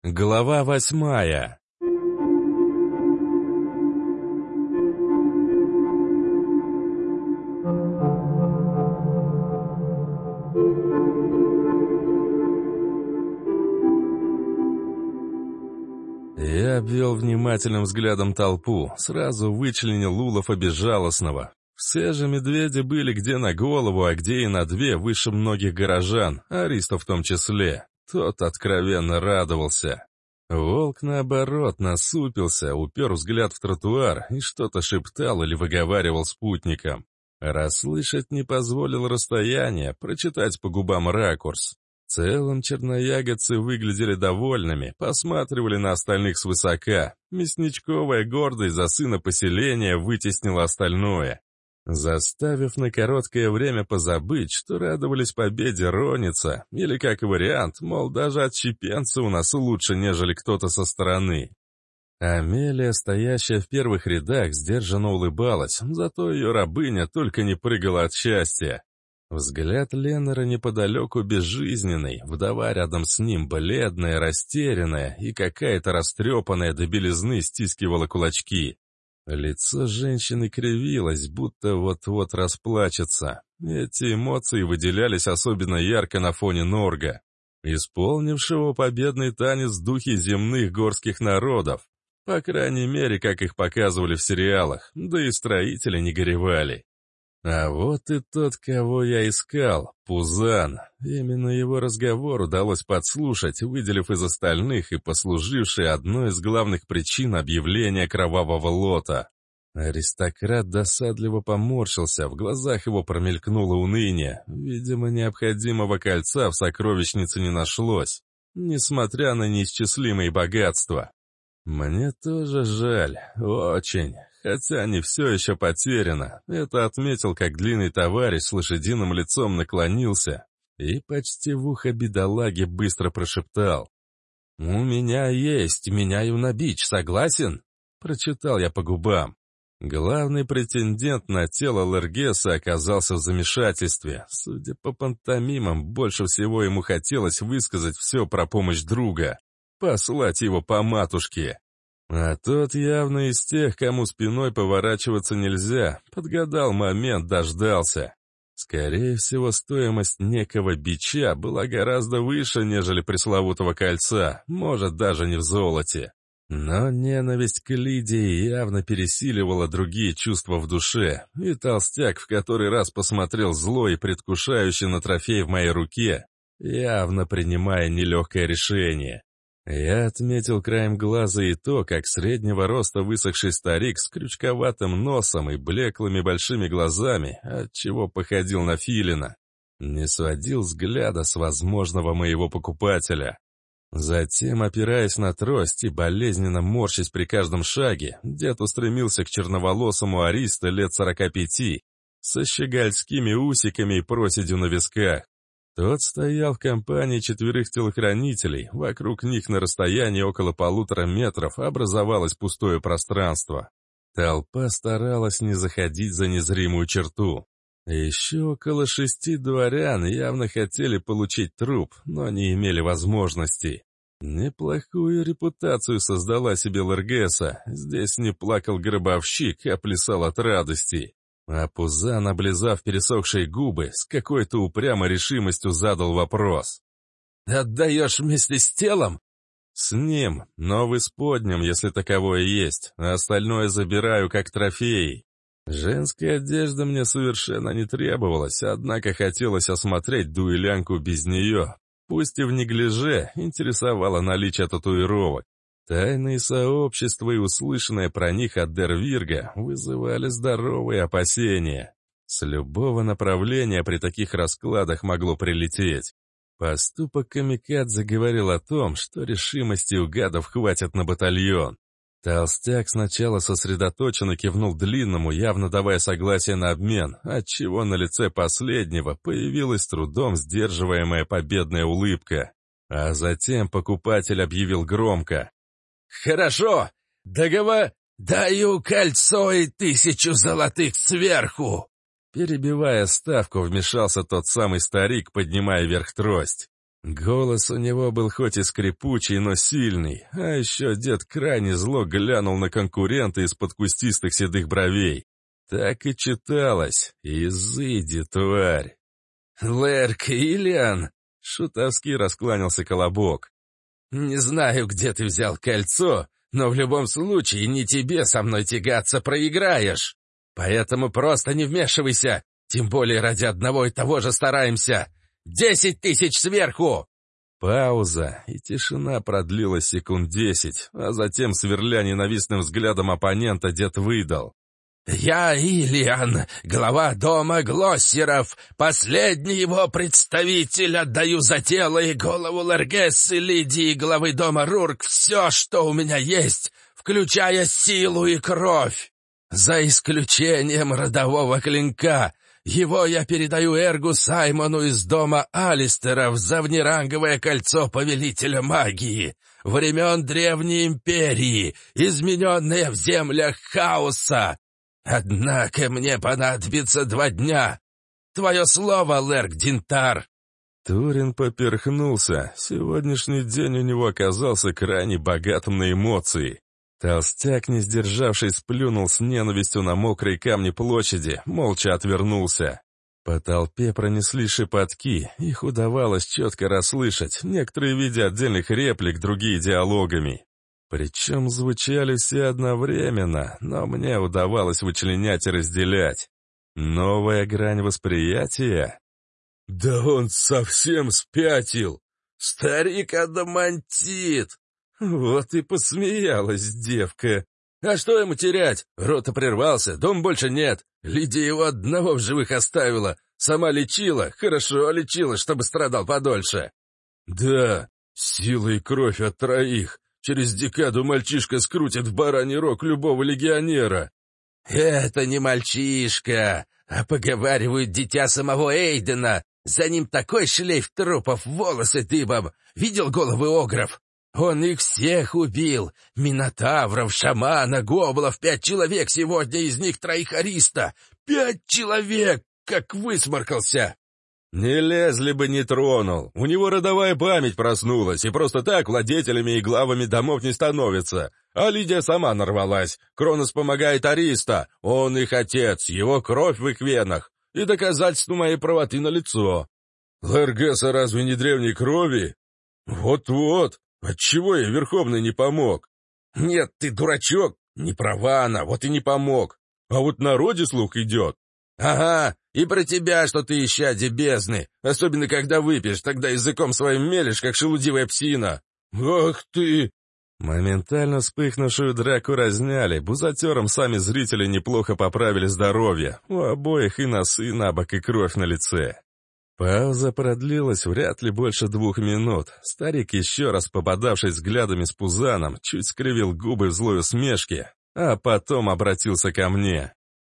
Глава 8. Я обвел внимательным взглядом толпу, сразу вычленил Улафа Безжалостного. Все же медведи были где на голову, а где и на две выше многих горожан, Ариста в том числе. Тот откровенно радовался. Волк, наоборот, насупился, упер взгляд в тротуар и что-то шептал или выговаривал спутникам. Расслышать не позволил расстояние, прочитать по губам ракурс. В целом черноягодцы выглядели довольными, посматривали на остальных свысока. Мясничковая гордость за сына поселения вытеснила остальное, заставив на короткое время позабыть, что радовались победе Роница, или как вариант, мол, даже отщепенцы у нас лучше, нежели кто-то со стороны. Амелия, стоящая в первых рядах, сдержанно улыбалась, зато ее рабыня только не прыгала от счастья. Взгляд Леннера неподалеку безжизненный, вдова рядом с ним бледная, растерянная и какая-то растрепанная до белизны стискивала кулачки. Лицо женщины кривилось, будто вот-вот расплачется. Эти эмоции выделялись особенно ярко на фоне Норга, исполнившего победный танец в духе земных горских народов. По крайней мере, как их показывали в сериалах, да и строители не горевали. А вот и тот, кого я искал, Пузан. Именно его разговор удалось подслушать, выделив из остальных и послуживший одной из главных причин объявления кровавого лота. Аристократ досадливо поморщился, в глазах его промелькнуло уныние. Видимо, необходимого кольца в сокровищнице не нашлось, несмотря на неисчислимые богатства. Мне тоже жаль, очень. Хотя не все еще потеряно. Это отметил, как длинный товарищ с лошадиным лицом наклонился и почти в ухо бедолаги быстро прошептал: «У меня есть, меняю на бич, согласен?» Прочитал я по губам. Главный претендент на тело Лергеса оказался в замешательстве. Судя по пантомимам, больше всего ему хотелось высказать все про помощь друга, послать его по матушке. А тот явно из тех, кому спиной поворачиваться нельзя, подгадал момент, дождался. Скорее всего, стоимость некого бича была гораздо выше, нежели пресловутого кольца, может, даже не в золоте. Но ненависть к Лидии явно пересиливала другие чувства в душе, и толстяк в который раз посмотрел зло и предвкушающе на трофей в моей руке, явно принимая нелегкое решение. Я отметил краем глаза и то, как среднего роста высохший старик с крючковатым носом и блеклыми большими глазами, отчего походил на филина, не сводил взгляда с возможного моего покупателя. Затем, опираясь на трость и болезненно морщась при каждом шаге, дед устремился к черноволосому Аристу лет 45, со щегольскими усиками и проседью на висках. Тот стоял в компании 4 телохранителей, вокруг них на расстоянии около 1,5 метров образовалось пустое пространство. Толпа старалась не заходить за незримую черту. Еще около 6 дворян явно хотели получить труп, но не имели возможности. Неплохую репутацию создала себе Лергеса, здесь не плакал гробовщик, а плясал от радости. А Пузан, облизав пересохшие губы, с какой-то упрямой решимостью задал вопрос. «Отдаешь вместе с телом?» «С ним, но в исподнем, если таковое есть, а остальное забираю как трофей. Женская одежда мне совершенно не требовалась, однако хотелось осмотреть дуэлянку без нее. Пусть и в неглиже, интересовало наличие татуировок. Тайные сообщества и услышанное про них от Дервирга вызывали здоровые опасения. С любого направления при таких раскладах могло прилететь. Поступок камикадзе говорил о том, что решимости у гадов хватит на батальон. Толстяк сначала сосредоточенно кивнул длинному, явно давая согласие на обмен, отчего на лице последнего появилась трудом сдерживаемая победная улыбка. А затем покупатель объявил громко: «Хорошо, даю кольцо и 1000 золотых сверху!» Перебивая ставку, вмешался тот самый старик, поднимая вверх трость. Голос у него был хоть и скрипучий, но сильный, а еще дед крайне зло глянул на конкурента из-под кустистых седых бровей. Так и читалось: «Изыди, тварь!» «Лэрк Ильян!» — шутовски раскланялся Колобок. «Не знаю, где ты взял кольцо, но в любом случае не тебе со мной тягаться, проиграешь. Поэтому просто не вмешивайся, тем более ради одного и того же стараемся. 10 тысяч сверху!» Пауза, и тишина продлилась секунд 10, а затем, сверля ненавистным взглядом оппонента, дед выдал: «Я Ильян, глава дома Глоссеров, последний его представитель, отдаю за тело и голову Лэргессы Лидии, главы дома Рурк, все, что у меня есть, включая силу и кровь. За исключением родового клинка. Его я передаю Эргу Саймону из дома Алистеров за внеранговое кольцо повелителя магии, времен Древней Империи, измененное в землях хаоса. Однако мне понадобится 2 дня. Твое слово, Лэрк Динтар!» Турин поперхнулся. Сегодняшний день у него оказался крайне богатым на эмоции. Толстяк, не сдержавшись, сплюнул с ненавистью на мокрые камни площади, молча отвернулся. По толпе пронесли шепотки, их удавалось четко расслышать, некоторые в виде отдельных реплик, другие диалогами. Причем звучали все одновременно, но мне удавалось вычленять и разделять. Новая грань восприятия? «Да он совсем спятил! Старик-адамантит!» Вот и посмеялась девка. «А что ему терять? Рота прервался, дом больше нет. Лидия его одного в живых оставила. Сама лечила, хорошо лечила, чтобы страдал подольше». «Да, сила и кровь от 3. Через декаду мальчишка скрутит в бараний рог любого легионера». «Это не мальчишка, а поговаривают дитя самого Эйдена. За ним такой шлейф трупов, волосы дыбом. Видел головы огров? Он их всех убил. Минотавров, шамана, гоблов, 5 человек сегодня, из них 3 ариста. 5 человек, как высморкался!» «Не лезли бы, не тронул. У него родовая память проснулась, и просто так владетелями и главами домов не становится. А Лидия сама нарвалась. Кронос помогает Ариста. Он их отец, его кровь в их венах. И доказательство моей правоты налицо». «Лэргесса разве не древней крови?» «Вот-вот. Отчего ей Верховный не помог?» «Нет, ты дурачок. Не права она, вот и не помог. А вот в народе слух идет». «Ага, и про тебя, что ты исчадие бездны, особенно когда выпьешь, тогда языком своим мелешь, как шелудивая псина». «Ах ты!» Моментально вспыхнувшую драку разняли, бузатером сами зрители неплохо поправили здоровье, у обоих и носы набок, и кровь на лице. Пауза продлилась вряд ли больше 2 минут. Старик, еще раз попадавшись взглядами с Пузаном, чуть скривил губы в злой усмешке, а потом обратился ко мне.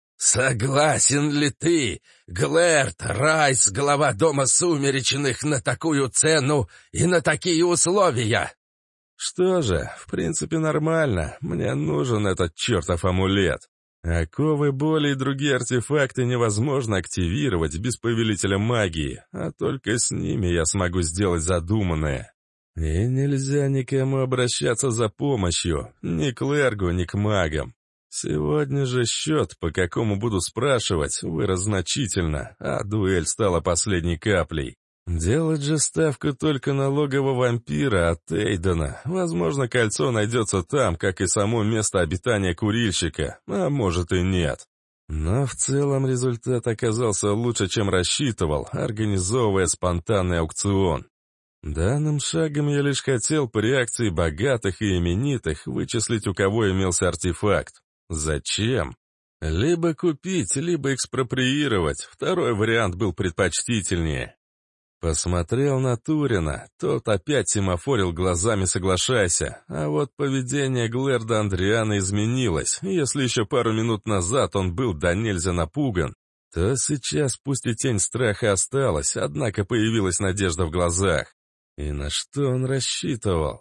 «Согласен ли ты, Глэрт Райс, глава дома Сумеречных, на такую цену и на такие условия?» «Что же, в принципе нормально. Мне нужен этот чертов амулет. Оковы боли и другие артефакты невозможно активировать без повелителя магии, а только с ними я смогу сделать задуманное. И нельзя никому обращаться за помощью, ни к Лэргу, ни к магам. Сегодня же счет, по какому буду спрашивать, вырос значительно, а дуэль стала последней каплей. Делать же ставку только на логово вампира от Эйдена. Возможно, кольцо найдется там, как и само место обитания курильщика, а может и нет. Но в целом результат оказался лучше, чем рассчитывал, организовывая спонтанный аукцион. Данным шагом я лишь хотел по реакции богатых и именитых вычислить, у кого имелся артефакт. Зачем? Либо купить, либо экспроприировать. Второй вариант был предпочтительнее. Посмотрел на Турина, тот опять семафорил глазами «соглашайся», а вот поведение Глэрда Андриана изменилось. Если еще пару минут назад он был до нельзя напуган, то сейчас пусть и тень страха осталась, однако появилась надежда в глазах. И на что он рассчитывал?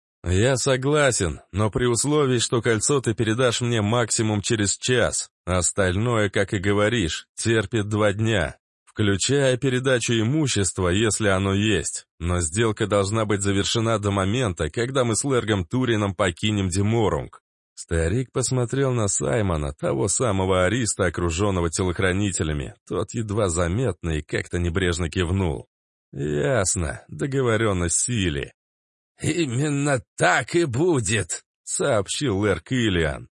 «Я согласен, но при условии, что кольцо ты передашь мне максимум через час. Остальное, как и говоришь, терпит 2 дня. включая передачу имущества, если оно есть. Но сделка должна быть завершена до момента, когда мы с Лергом Турином покинем Деморунг. Старик посмотрел на Саймона, того самого ариста, окруженного телохранителями. Тот едва заметно и как-то небрежно кивнул. «Ясно, договоренность в силе». «Именно так и будет», — сообщил Лерг Иллиан.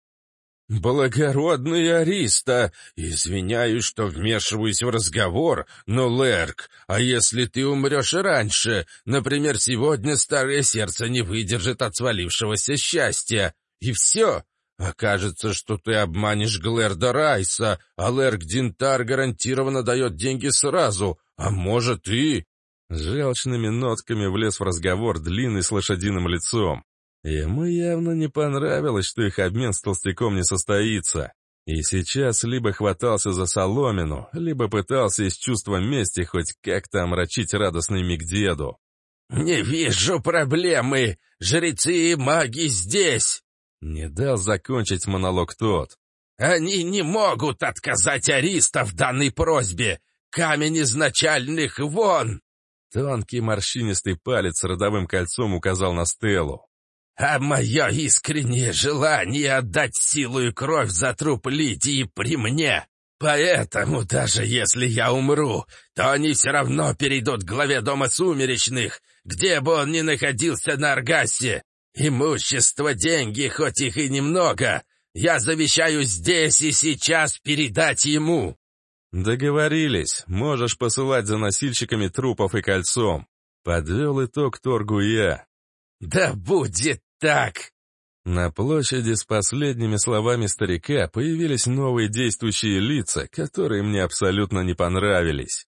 «Благородный Ариста, извиняюсь, что вмешиваюсь в разговор, но, Лерг, а если ты умрешь раньше, например, сегодня старое сердце не выдержит от свалившегося счастья, и все, окажется, что ты обманешь Глэрда Райса, а Лерг Динтар гарантированно дает деньги сразу, а может и...» С желчными нотками влез в разговор длинный с лошадиным лицом. Ему явно не понравилось, что их обмен с толстяком не состоится. И сейчас либо хватался за соломину, либо пытался из чувства мести хоть как-то омрачить радостный миг деду. «Не вижу проблемы! Жрецы и маги здесь!» Не дал закончить монолог тот. «Они не могут отказать Ариста в данной просьбе! Камень изначальных вон!» Тонкий морщинистый палец с родовым кольцом указал на стелу. «А мое искреннее желание отдать силу и кровь за труп Лидии при мне. Поэтому даже если я умру, то они все равно перейдут к главе Дома Сумеречных, где бы он ни находился на Аргасе. Имущество, деньги, хоть их и немного, я завещаю здесь и сейчас передать ему». «Договорились. Можешь посылать за носильщиками трупов и кольцом». Подвел итог торгу я. «Да будет так!» На площади с последними словами старика появились новые действующие лица, которые мне абсолютно не понравились.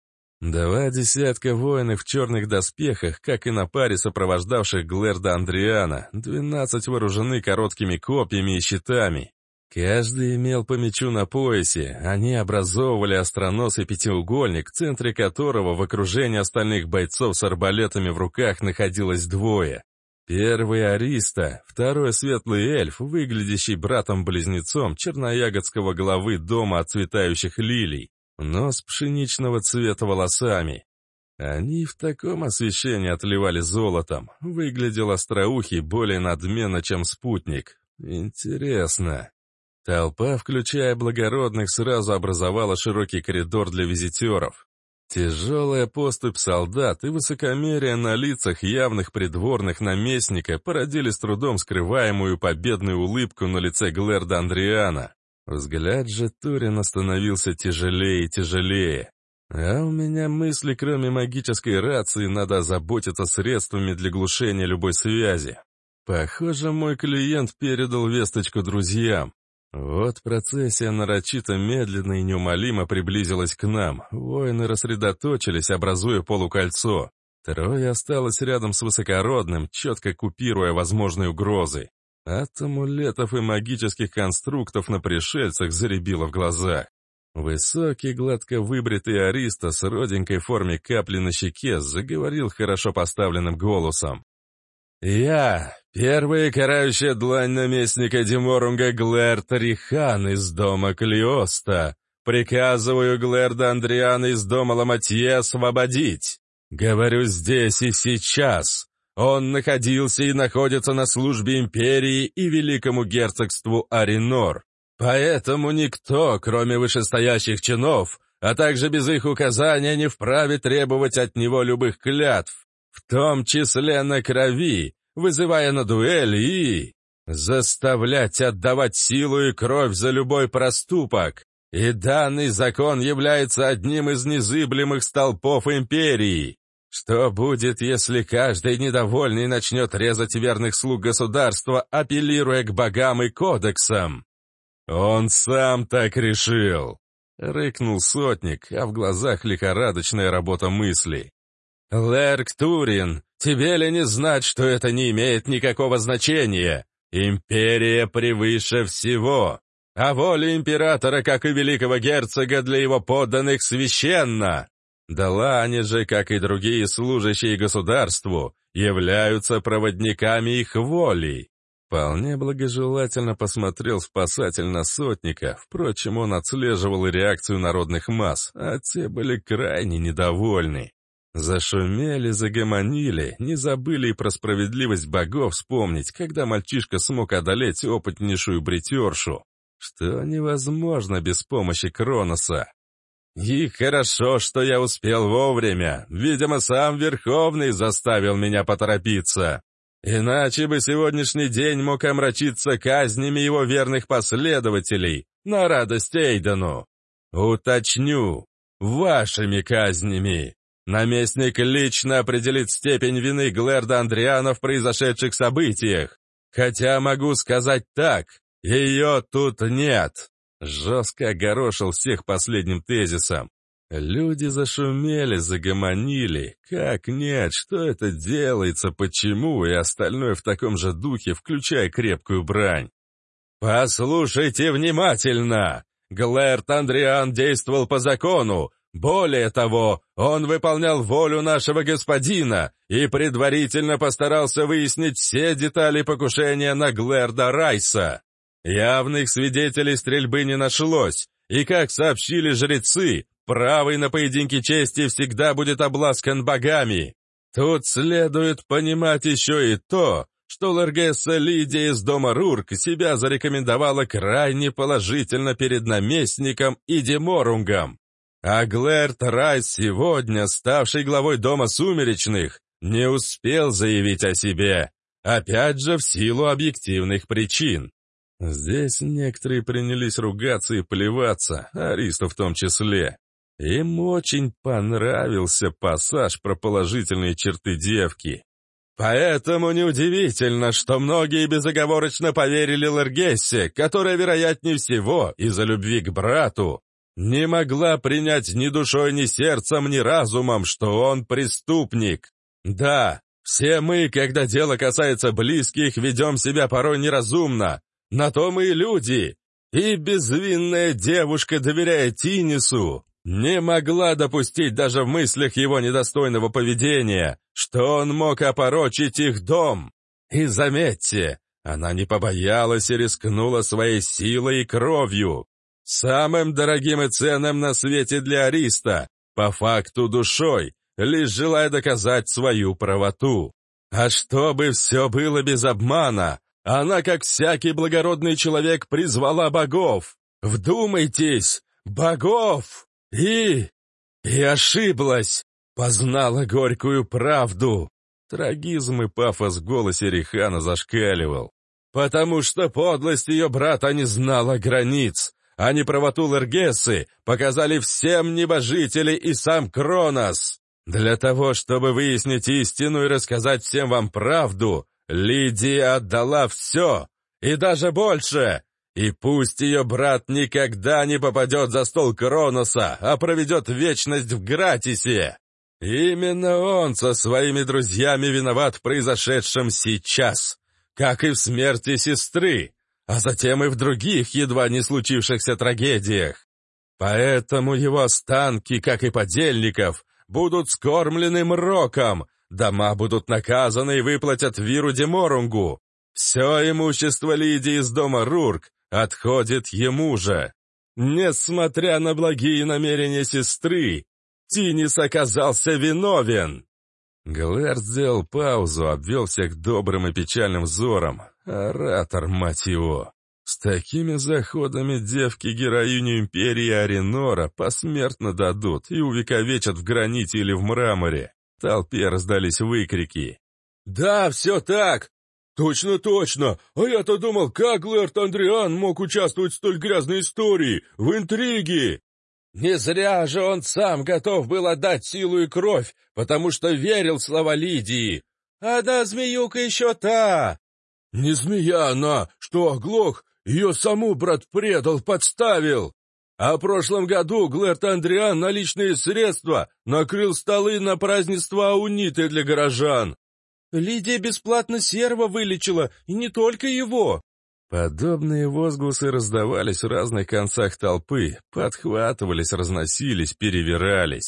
2 десятка воинов в черных доспехах, как и на паре сопровождавших Глэрда Андриана, 12 вооружены короткими копьями и щитами. Каждый имел по мечу на поясе, они образовывали остроносый пятиугольник, в центре которого в окружении остальных бойцов с арбалетами в руках находилось 2. Первый Ариста, второй светлый эльф, выглядящий братом-близнецом черноягодского главы дома отцветающих лилий, но с пшеничного цвета волосами. Они в таком освещении отливали золотом, выглядел остроухий более надменно, чем спутник. Интересно. Толпа, включая благородных, сразу образовала широкий коридор для визитеров. Тяжелая поступь солдат и высокомерие на лицах явных придворных наместника породили с трудом скрываемую победную улыбку на лице Глэрда Андриана. Взгляд же Турина становился тяжелее и тяжелее. А у меня мысли, кроме магической рации, надо озаботиться средствами для глушения любой связи. Похоже, мой клиент передал весточку друзьям. Вот процессия нарочито медленно и неумолимо приблизилась к нам. Воины рассредоточились, образуя полукольцо. 3 осталось рядом с высокородным, четко купируя возможные угрозы. От амулетов и магических конструктов на пришельцах заребило в глазах. Высокий, гладко выбритый ариста с роденькой в форме капли на щеке заговорил хорошо поставленным голосом. «Я, первая карающая длань наместника Деморунга Глэрд Рихан из дома Клиоста, приказываю Глэрда Андриана из дома Ламатье освободить. Говорю здесь и сейчас. Он находился и находится на службе империи и великому герцогству Аринор. Поэтому никто, кроме вышестоящих чинов, а также без их указания, не вправе требовать от него любых клятв, в том числе на крови, вызывая на дуэль и заставлять отдавать силу и кровь за любой проступок. И данный закон является одним из незыблемых столпов империи. Что будет, если каждый недовольный начнет резать верных слуг государства, апеллируя к богам и кодексам? Он сам так решил, — рыкнул сотник, а в глазах лихорадочная работа мыслей. «Лерг Турин, тебе ли не знать, что это не имеет никакого значения? Империя превыше всего, а воля императора, как и великого герцога, для его подданных священна. Далане же, как и другие служащие государству, являются проводниками их воли. Вполне благожелательно посмотрел спасатель на сотника, впрочем, он отслеживал и реакцию народных масс, а те были крайне недовольны. Зашумели, загомонили, не забыли и про справедливость богов вспомнить, когда мальчишка смог одолеть опытнейшую бритершу, что невозможно без помощи Кроноса. И хорошо, что я успел вовремя, видимо, сам Верховный заставил меня поторопиться. Иначе бы сегодняшний день мог омрачиться казнями его верных последователей, на радость Эйдену. Уточню, вашими казнями. Наместник лично определит степень вины Глэрда Андриана в произошедших событиях. Хотя могу сказать так, ее тут нет. Жестко огорошил всех последним тезисом. Люди зашумели, загомонили. Как нет, что это делается, почему, и остальное в таком же духе, включая крепкую брань. «Послушайте внимательно! Глэрд Андриан действовал по закону. Более того, он выполнял волю нашего господина и предварительно постарался выяснить все детали покушения на Глэрда Райса. Явных свидетелей стрельбы не нашлось, и, как сообщили жрецы, правый на поединке чести всегда будет обласкан богами. Тут следует понимать еще и то, что Ларгесса Лидия из дома Рурк себя зарекомендовала крайне положительно перед наместником и Деморунгом. А Глэрд Райс сегодня, ставший главой Дома Сумеречных, не успел заявить о себе, опять же в силу объективных причин. Здесь некоторые принялись ругаться и плеваться, Аристо в том числе. Им очень понравился пассаж про положительные черты девки. Поэтому неудивительно, что многие безоговорочно поверили Ларгессе, которая, вероятнее всего, из-за любви к брату, не могла принять ни душой, ни сердцем, ни разумом, что он преступник. Да, все мы, когда дело касается близких, ведем себя порой неразумно. На то мы и люди. И безвинная девушка, доверяя Тинису, не могла допустить даже в мыслях его недостойного поведения, что он мог опорочить их дом. И заметьте, она не побоялась и рискнула своей силой и кровью. Самым дорогим и ценным на свете для Ариста, по факту душой, лишь желая доказать свою правоту. А чтобы все было без обмана, она, как всякий благородный человек, призвала богов. Вдумайтесь, богов! И ошиблась, познала горькую правду. Трагизм и пафос в голосе Рихана зашкаливал. Потому что подлость ее брата не знала границ, а неправоту Ларгессы показали всем небожители и сам Кронос. Для того, чтобы выяснить истину и рассказать всем вам правду, Лидия отдала все, и даже больше. И пусть ее брат никогда не попадет за стол Кроноса, а проведет вечность в Гратисе. Именно он со своими друзьями виноват в произошедшем сейчас, как и в смерти сестры, а затем и в других едва не случившихся трагедиях. Поэтому его останки, как и подельников, будут скормлены мроком, дома будут наказаны и выплатят Виру Деморунгу. Все имущество Лидии из дома Рурк отходит ему же. Несмотря на благие намерения сестры, Тинис оказался виновен. Глэрд сделал паузу, обвел всех добрым и печальным взором. Оратор, мать его. С такими заходами девки героиню империи Аринора посмертно дадут и увековечат в граните или в мраморе. В толпе раздались выкрики. «Да, все так! Точно, точно! А я-то думал, как Глэрд Андриан мог участвовать в столь грязной истории, в интриге!» «Не зря же он сам готов был отдать силу и кровь, потому что верил в слова Лидии. А да, змеюка еще та!» «Не змея она, что оглох, ее саму брат предал, подставил. А в прошлом году Глэрд Андриан на личные средства накрыл столы на празднество Ауниты для горожан. Лидия бесплатно серва вылечила, и не только его». Подобные возгласы раздавались в разных концах толпы, подхватывались, разносились, перевирались.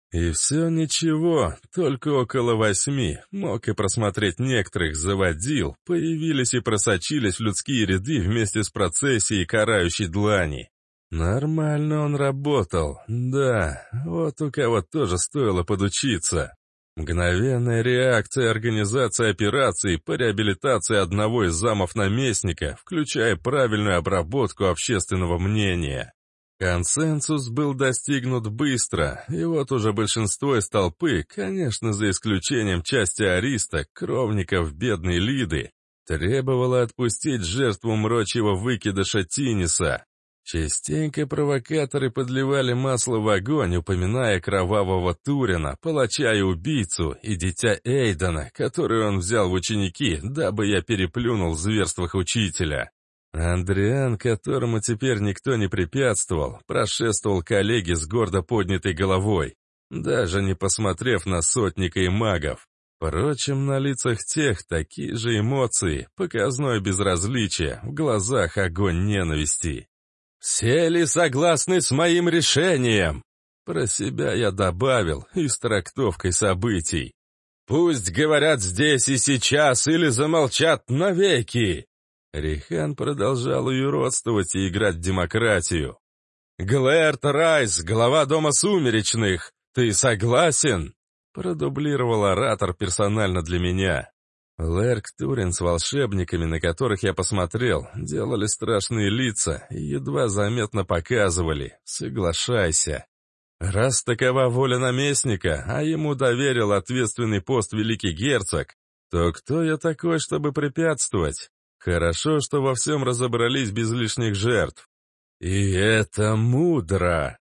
И все ничего, только около 8, мог и просмотреть некоторых заводил, появились и просочились в людские ряды вместе с процессией карающей длани. Нормально он работал, да, вот у кого тоже стоило подучиться. Мгновенная реакция организации операций по реабилитации одного из замов наместника, включая правильную обработку общественного мнения. Консенсус был достигнут быстро, и вот уже большинство из толпы, конечно, за исключением части ариста, кровников бедной Лиды, требовало отпустить жертву мрочьего выкидыша Тиниса. Частенько провокаторы подливали масло в огонь, упоминая кровавого Турина, палача и убийцу, и дитя Эйдена, которое он взял в ученики, дабы я переплюнул в зверствах учителя. Андриан, которому теперь никто не препятствовал, прошествовал коллеге с гордо поднятой головой, даже не посмотрев на сотника и магов. Впрочем, на лицах тех такие же эмоции, показное безразличие, в глазах огонь ненависти. «Все ли согласны с моим решением?» Про себя я добавил и с трактовкой событий. «Пусть говорят здесь и сейчас или замолчат навеки!» Рихан продолжал юродствовать и играть в демократию. «Глэрт Райс, глава Дома Сумеречных, ты согласен?» Продублировал оратор персонально для меня. Лэрк Турин с волшебниками, на которых я посмотрел, делали страшные лица и едва заметно показывали «соглашайся». Раз такова воля наместника, а ему доверил ответственный пост великий герцог, то кто я такой, чтобы препятствовать? Хорошо, что во всем разобрались без лишних жертв. И это мудро.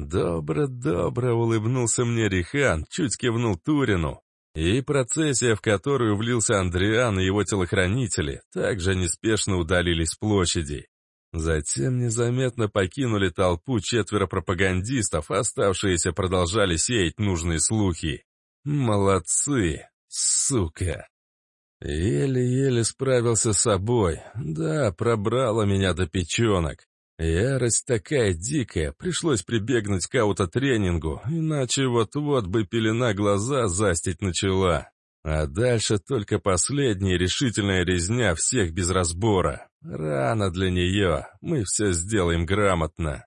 Добро-добро улыбнулся мне Рихан, чуть кивнул Турину. И процессия, в которую влился Андриан и его телохранители, также неспешно удалились с площади. Затем незаметно покинули толпу 4 пропагандистов, оставшиеся продолжали сеять нужные слухи. Молодцы, сука. Еле-еле справился с собой. Да, пробрало меня до печенок. Ярость такая дикая, пришлось прибегнуть к аутотренингу, иначе вот-вот бы пелена глаза застить начала. А дальше только последняя решительная резня всех без разбора. Рано для нее, мы все сделаем грамотно.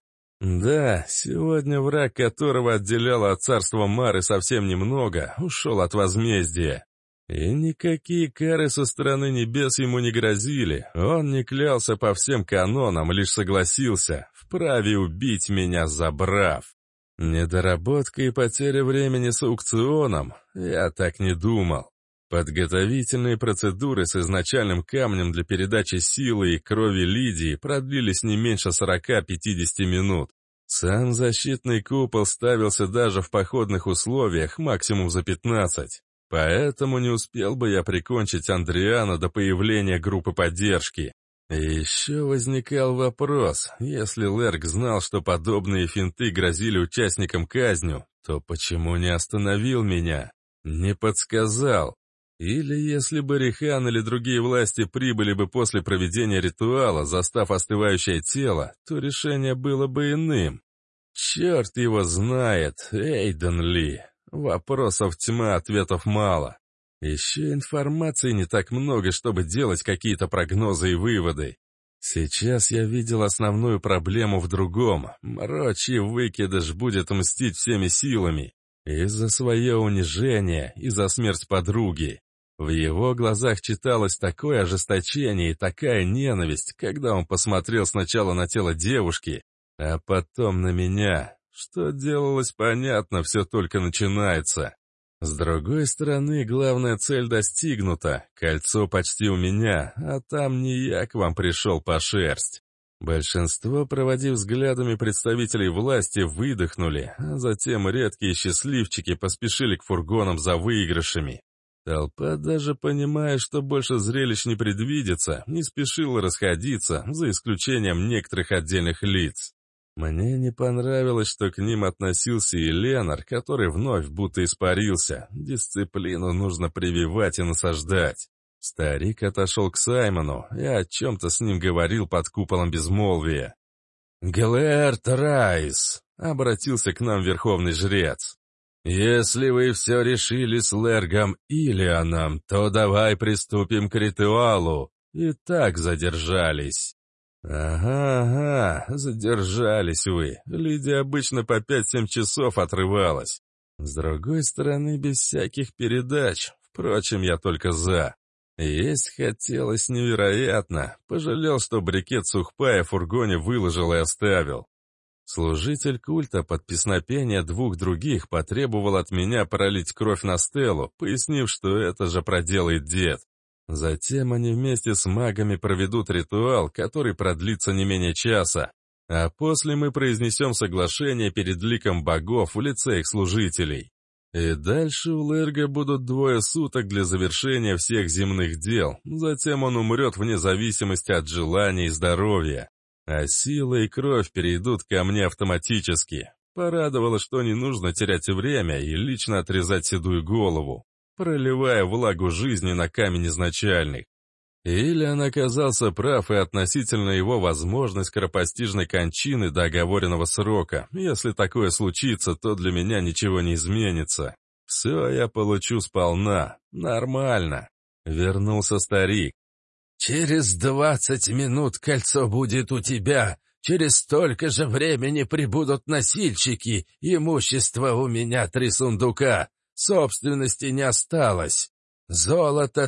Да, сегодня враг, которого отделяло от царства Мары совсем немного, ушел от возмездия. И никакие кары со стороны небес ему не грозили, он не клялся по всем канонам, лишь согласился, вправе убить меня, забрав. Недоработка и потеря времени с аукционом, я так не думал. Подготовительные процедуры с изначальным камнем для передачи силы и крови Лидии продлились не меньше 40-50 минут. Сам защитный купол ставился даже в походных условиях максимум за 15. Поэтому не успел бы я прикончить Андриана до появления группы поддержки. И еще возникал вопрос, если Лэрк знал, что подобные финты грозили участникам казнью, то почему не остановил меня? Не подсказал? Или если бы Рихан или другие власти прибыли бы после проведения ритуала, застав остывающее тело, то решение было бы иным. Черт его знает, Эйден ли. Вопросов тьма, ответов мало. Еще информации не так много, чтобы делать какие-то прогнозы и выводы. Сейчас я видел основную проблему в другом. Мрочий выкидыш будет мстить всеми силами. И за свое унижение, и за смерть подруги. В его глазах читалось такое ожесточение и такая ненависть, когда он посмотрел сначала на тело девушки, а потом на меня. Что делалось понятно, все только начинается. С другой стороны, главная цель достигнута, кольцо почти у меня, а там не я к вам пришел по шерсть. Большинство, проводив взглядами представителей власти, выдохнули, а затем редкие счастливчики поспешили к фургонам за выигрышами. Толпа, даже понимая, что больше зрелищ не предвидится, не спешила расходиться, за исключением некоторых отдельных лиц. Мне не понравилось, что к ним относился и Ленар, который вновь будто испарился. Дисциплину нужно прививать и насаждать. Старик отошел к Саймону и о чем-то с ним говорил под куполом безмолвия. «Глэрт Райс!» — обратился к нам верховный жрец. «Если вы все решили с Лергом Илианом, то давай приступим к ритуалу. И так задержались». «Ага, задержались вы. Лидия обычно по 5-7 часов отрывалась. С другой стороны, без всяких передач. Впрочем, я только за. Есть хотелось невероятно. Пожалел, что брикет сухпая в фургоне выложил и оставил. Служитель культа под песнопение 2 других потребовал от меня пролить кровь на стелу, пояснив, что это же проделает дед. Затем они вместе с магами проведут ритуал, который продлится не менее часа, а после мы произнесем соглашение перед ликом богов в лице их служителей. И дальше у Лерга будут 2 суток для завершения всех земных дел, затем он умрет вне зависимости от желания и здоровья. А сила и кровь перейдут ко мне автоматически. Порадовало, что не нужно терять время и лично отрезать седую голову, проливая влагу жизни на камень изначальных. Ильян оказался прав и относительно его возможной скоропостижной кончины до оговоренного срока. Если такое случится, то для меня ничего не изменится. Все я получу сполна. Нормально. Вернулся старик. «Через 20 минут кольцо будет у тебя. Через столько же времени прибудут носильщики. Имущество у меня 3 сундука. Собственности не осталось. Золото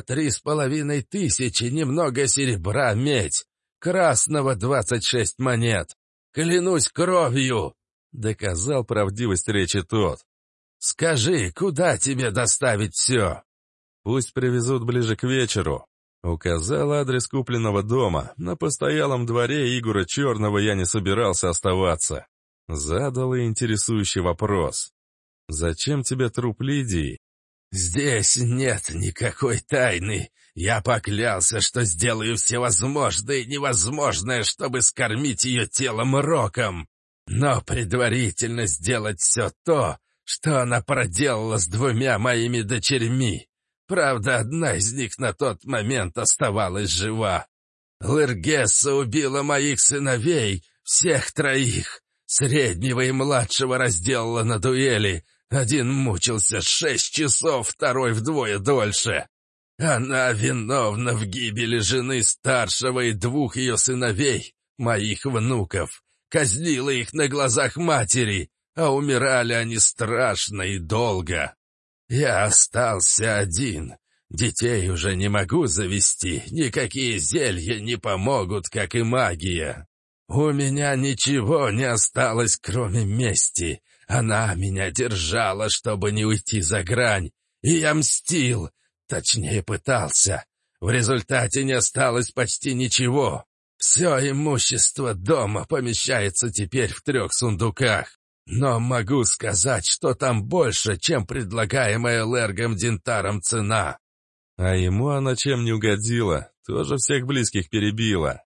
3500, немного серебра, медь. Красного 26 монет. Клянусь кровью!» — доказал правдивость речи тот. «Скажи, куда тебе доставить все?» «Пусть привезут ближе к вечеру». Указал адрес купленного дома. На постоялом дворе Игоря Черного я не собирался оставаться. Задал и интересующий вопрос. «Зачем тебе труп Лидии?» «Здесь нет никакой тайны. Я поклялся, что сделаю все возможное и невозможное, чтобы скормить ее тело мроком. Но предварительно сделать все то, что она проделала с 2 моими дочерьми. Правда, одна из них на тот момент оставалась жива. Лергесса убила моих сыновей, всех 3. Среднего и младшего разделала на дуэли. Один мучился 6 часов, второй вдвое дольше. Она виновна в гибели жены старшего и 2 ее сыновей, моих внуков. Казнила их на глазах матери, а умирали они страшно и долго. Я остался один. Детей уже не могу завести, никакие зелья не помогут, как и магия. У меня ничего не осталось, кроме мести. Она меня держала, чтобы не уйти за грань, и я мстил, точнее пытался. В результате не осталось почти ничего. Все имущество дома помещается теперь в 3 сундуках. Но могу сказать, что там больше, чем предлагаемая Лергом Динтаром цена. А ему она чем не угодила, тоже всех близких перебила.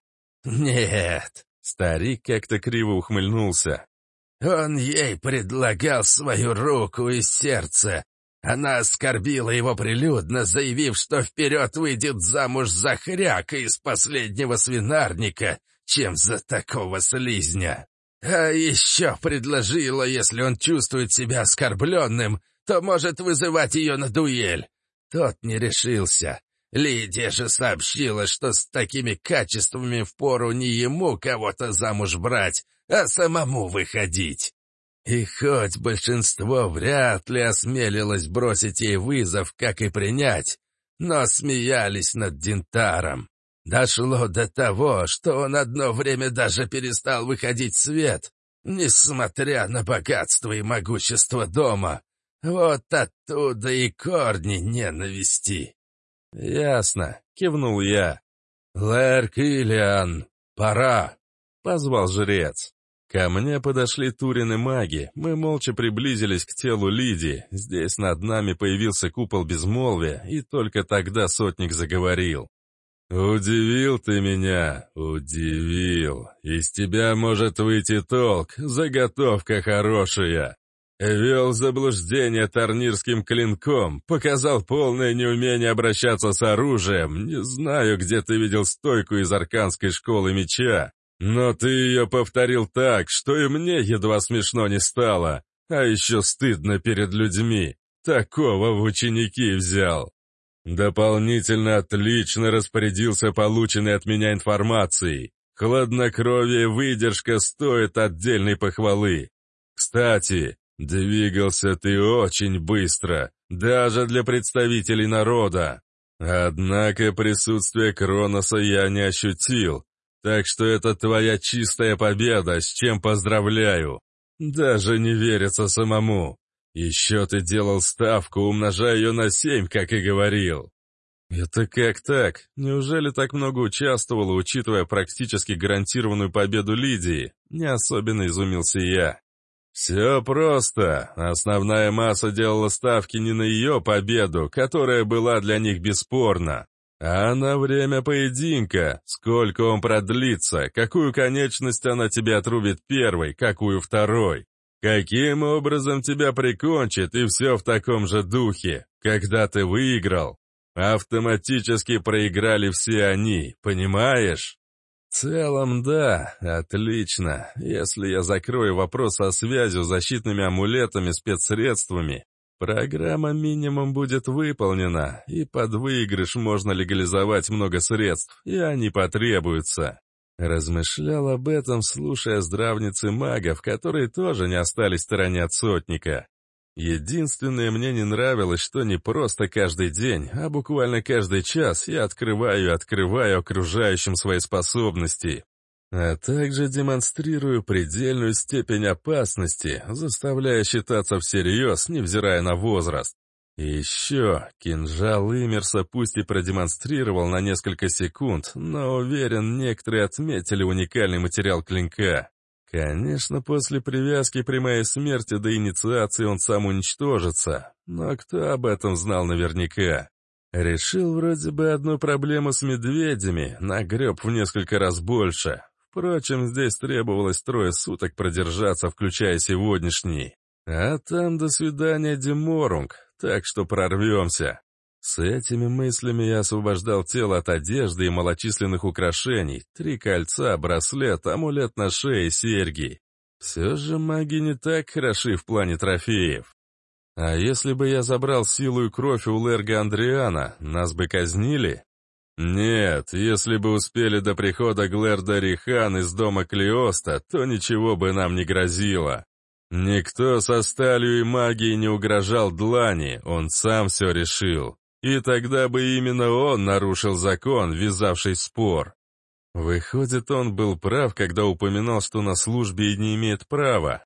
Нет. Старик как-то криво ухмыльнулся. Он ей предлагал свою руку и сердце. Она оскорбила его прилюдно, заявив, что вперед выйдет замуж за хряка из последнего свинарника, чем за такого слизня. А еще предложила, если он чувствует себя оскорбленным, то может вызывать ее на дуэль. Тот не решился. Лидия же сообщила, что с такими качествами впору не ему кого-то замуж брать, а самому выходить. И хоть большинство вряд ли осмелилось бросить ей вызов, как и принять, но смеялись над Динтаром. Дошло до того, что он одно время даже перестал выходить в свет, несмотря на богатство и могущество дома. Вот оттуда и корни ненависти. «Ясно», — кивнул я. «Лерг Илиан, пора», — позвал жрец. Ко мне подошли Турин и маги, мы молча приблизились к телу Лидии, здесь над нами появился купол безмолвия, и только тогда сотник заговорил. «Удивил ты меня, удивил. Из тебя может выйти толк, заготовка хорошая. Вел в заблуждение тарнирским клинком, показал полное неумение обращаться с оружием. Не знаю, где ты видел стойку из арканской школы меча, но ты ее повторил так, что и мне едва смешно не стало. А еще стыдно перед людьми. Такого в ученики взял. Дополнительно отлично распорядился полученной от меня информацией. Хладнокровие и выдержка стоят отдельной похвалы. Кстати, двигался ты очень быстро, даже для представителей народа. Однако присутствие Кроноса я не ощутил, так что это твоя чистая победа, с чем поздравляю. Даже не верится самому. Еще ты делал ставку, умножая ее на 7, как и говорил. Это как так? Неужели так много участвовало, учитывая практически гарантированную победу Лидии? Не особенно изумился я. Все просто. Основная масса делала ставки не на ее победу, которая была для них бесспорна, а на время поединка, сколько он продлится, какую конечность она тебе отрубит первой, какую второй, каким образом тебя прикончит, и все в таком же духе. Когда ты выиграл, автоматически проиграли все они, понимаешь? В целом, да, отлично. Если я закрою вопрос со связью, защитными амулетами, спецсредствами, программа минимум будет выполнена, и под выигрыш можно легализовать много средств, и они потребуются. Размышлял об этом, слушая здравницы магов, которые тоже не остались в стороне от сотника. Единственное, мне не нравилось, что не просто каждый день, а буквально каждый час я открываю и открываю окружающим свои способности, а также демонстрирую предельную степень опасности, заставляя считаться всерьез, невзирая на возраст. И еще, кинжал Имерса пусть и продемонстрировал на несколько секунд, но уверен, некоторые отметили уникальный материал клинка. Конечно, после привязки при моей смерти до инициации он сам уничтожится, но кто об этом знал наверняка? Решил вроде бы одну проблему с медведями, нагреб в несколько раз больше. Впрочем, здесь требовалось 3 суток продержаться, включая сегодняшний. А там до свидания Деморунг, так что прорвемся. С этими мыслями я освобождал тело от одежды и малочисленных украшений, 3 кольца, браслет, амулет на шее, серьги. Все же маги не так хороши в плане трофеев. А если бы я забрал силу и кровь у Лерга Андриана, нас бы казнили? Нет, если бы успели до прихода Глэрда Рихан из дома Клеоста, то ничего бы нам не грозило. Никто со сталью и магией не угрожал Длани, он сам все решил. И тогда бы именно он нарушил закон, ввязавший в спор. Выходит, он был прав, когда упоминал, что на службе и не имеет права.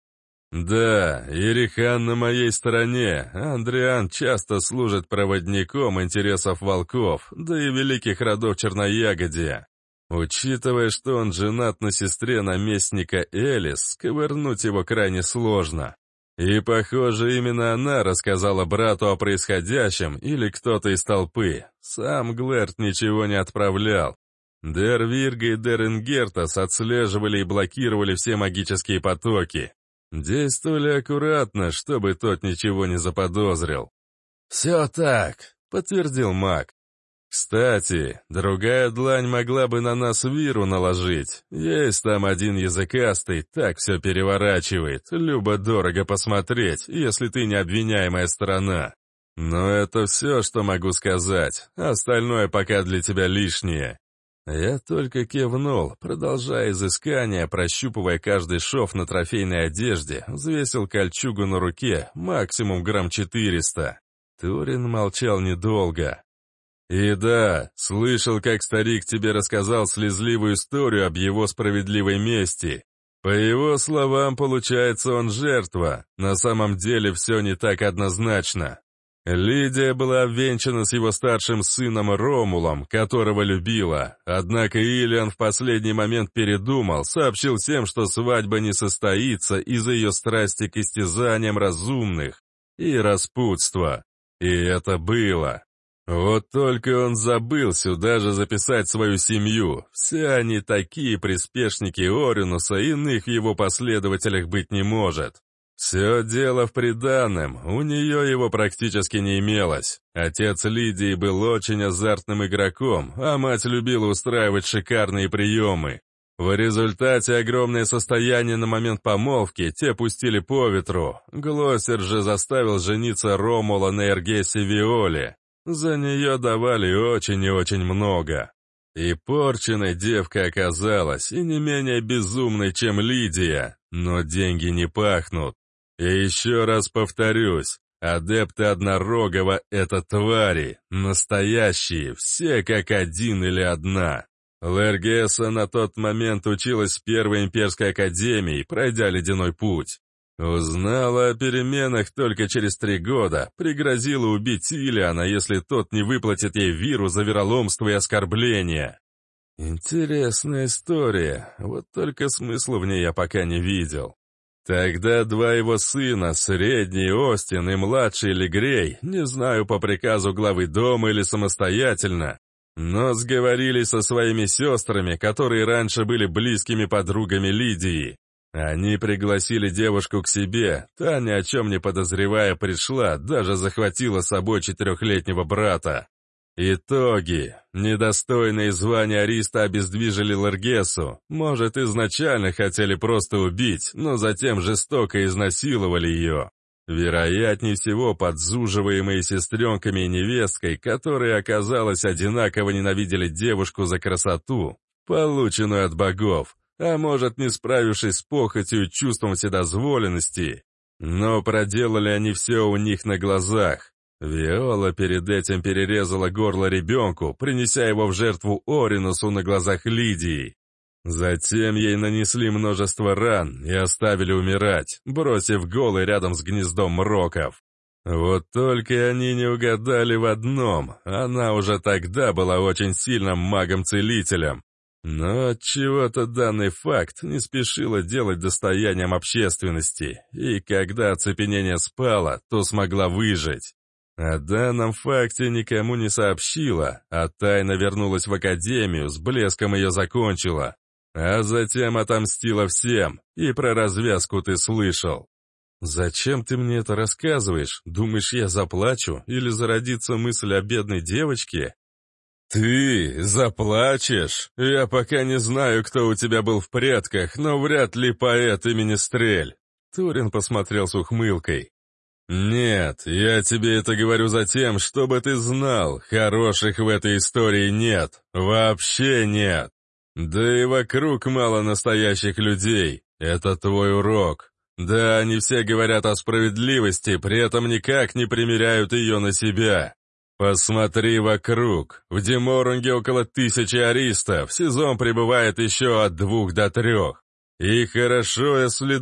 Да, Ирихан на моей стороне, Андриан часто служит проводником интересов волков, да и великих родов Черноягодия. Учитывая, что он женат на сестре наместника Элис, ковырнуть его крайне сложно. И, похоже, именно она рассказала брату о происходящем или кто-то из толпы. Сам Глэрд ничего не отправлял. Дер Вирга и Дер Ингертас отслеживали и блокировали все магические потоки. Действовали аккуратно, чтобы тот ничего не заподозрил. «Все так», — подтвердил маг. «Кстати, другая длань могла бы на нас виру наложить. Есть там один языкастый, так все переворачивает. Любо-дорого посмотреть, если ты не обвиняемая сторона. Но это все, что могу сказать. Остальное пока для тебя лишнее». Я только кивнул, продолжая изыскание, прощупывая каждый шов на трофейной одежде, взвесил кольчугу на руке, максимум грамм 400. Турин молчал недолго. «И да, слышал, как старик тебе рассказал слезливую историю об его справедливой мести. По его словам, получается, он жертва. На самом деле все не так однозначно. Лидия была обвенчана с его старшим сыном Ромулом, которого любила. Однако Илиан в последний момент передумал, сообщил всем, что свадьба не состоится из-за ее страсти к истязаниям разумных и распутства. И это было. Вот только он забыл сюда же записать свою семью. Все они такие приспешники Оринуса, иных в его последователях быть не может. Все дело в приданом, у нее его практически не имелось. Отец Лидии был очень азартным игроком, а мать любила устраивать шикарные приемы. В результате огромное состояние на момент помолвки те пустили по ветру. Глостер же заставил жениться Ромула на Эргесе Виоле. За нее давали очень и очень много. И порченной девка оказалась, и не менее безумной, чем Лидия. Но деньги не пахнут. И еще раз повторюсь, адепты Однорогого — это твари, настоящие, все как один или одна. Лергеса на тот момент училась в Первой имперской академии, пройдя ледяной путь. Узнала о переменах только через 3 года, пригрозила убить Илиана, если тот не выплатит ей виру за вероломство и оскорбление. Интересная история, вот только смысла в ней я пока не видел. Тогда 2 его сына, средний Остин и младший Легрей, не знаю, по приказу главы дома или самостоятельно, но сговорились со своими сестрами, которые раньше были близкими подругами Лидии. Они пригласили девушку к себе, та, ни о чем не подозревая, пришла, даже захватила с собой 4-летнего брата. Итоги. Недостойные звания Ариста обездвижили Лергесу. Может, изначально хотели просто убить, но затем жестоко изнасиловали ее. Вероятнее всего, подзуживаемые сестренками и невесткой, которые, оказалось, одинаково ненавидели девушку за красоту, полученную от богов, а может, не справившись с похотью и чувством вседозволенности. Но проделали они все у них на глазах. Виола перед этим перерезала горло ребенку, принеся его в жертву Оринусу на глазах Лидии. Затем ей нанесли множество ран и оставили умирать, бросив голой рядом с гнездом мроков. Вот только они не угадали в одном, она уже тогда была очень сильным магом-целителем. Но отчего-то данный факт не спешила делать достоянием общественности, и когда оцепенение спало, то смогла выжить. О данном факте никому не сообщила, а тайно вернулась в академию, с блеском ее закончила. А затем отомстила всем, и про развязку ты слышал. Зачем ты мне это рассказываешь? Думаешь, я заплачу? Или зародится мысль о бедной девочке? Ты заплачешь? Я пока не знаю, кто у тебя был в предках, но вряд ли поэт имени Стрель. Турин посмотрел с ухмылкой. «Нет, я тебе это говорю за тем, чтобы ты знал, хороших в этой истории нет, вообще нет. Да и вокруг мало настоящих людей, это твой урок. Да, они все говорят о справедливости, при этом никак не примеряют ее на себя. Посмотри вокруг, в Деморунге около 1000 аристов, в сезон прибывает еще от 2 до 3. И хорошо, если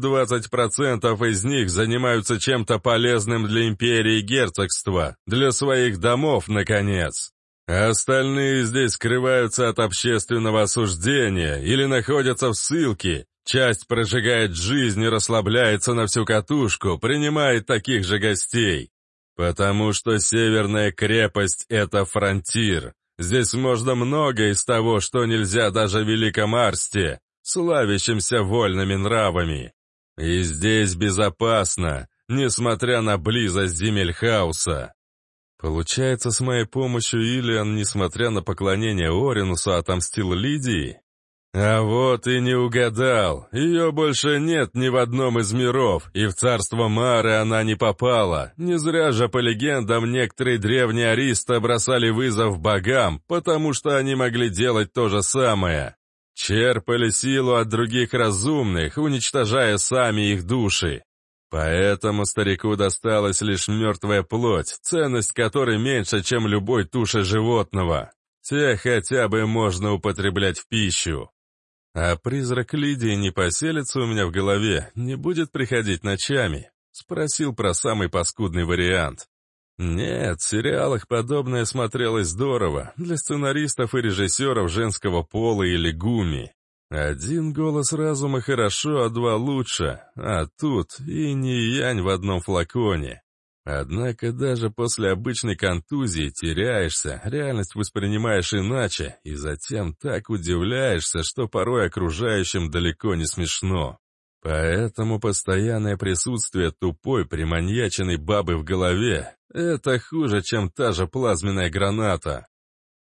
20% из них занимаются чем-то полезным для империи и герцогства, для своих домов, наконец. Остальные здесь скрываются от общественного осуждения или находятся в ссылке. Часть прожигает жизнь и расслабляется на всю катушку, принимает таких же гостей. Потому что Северная крепость — это фронтир. Здесь можно многое из того, что нельзя даже в Великом Арсте, славящимся вольными нравами. И здесь безопасно, несмотря на близость земель хаоса. Получается, с моей помощью Илиан, несмотря на поклонение Оринусу, отомстил Лидии? А вот и не угадал. Ее больше нет ни в одном из миров, и в царство Мары она не попала. Не зря же, по легендам, некоторые древние аристы бросали вызов богам, потому что они могли делать то же самое. Черпали силу от других разумных, уничтожая сами их души. Поэтому старику досталась лишь мертвая плоть, ценность которой меньше, чем любой туши животного. Те хотя бы можно употреблять в пищу. А призрак Лидии не поселится у меня в голове, не будет приходить ночами? Спросил про самый паскудный вариант. Нет, в сериалах подобное смотрелось здорово, для сценаристов и режиссеров женского пола или гуми. Один голос разума хорошо, а 2 лучше, а тут инь и янь в одном флаконе. Однако даже после обычной контузии теряешься, реальность воспринимаешь иначе, и затем так удивляешься, что порой окружающим далеко не смешно. Поэтому постоянное присутствие тупой, приманьяченной бабы в голове — это хуже, чем та же плазменная граната.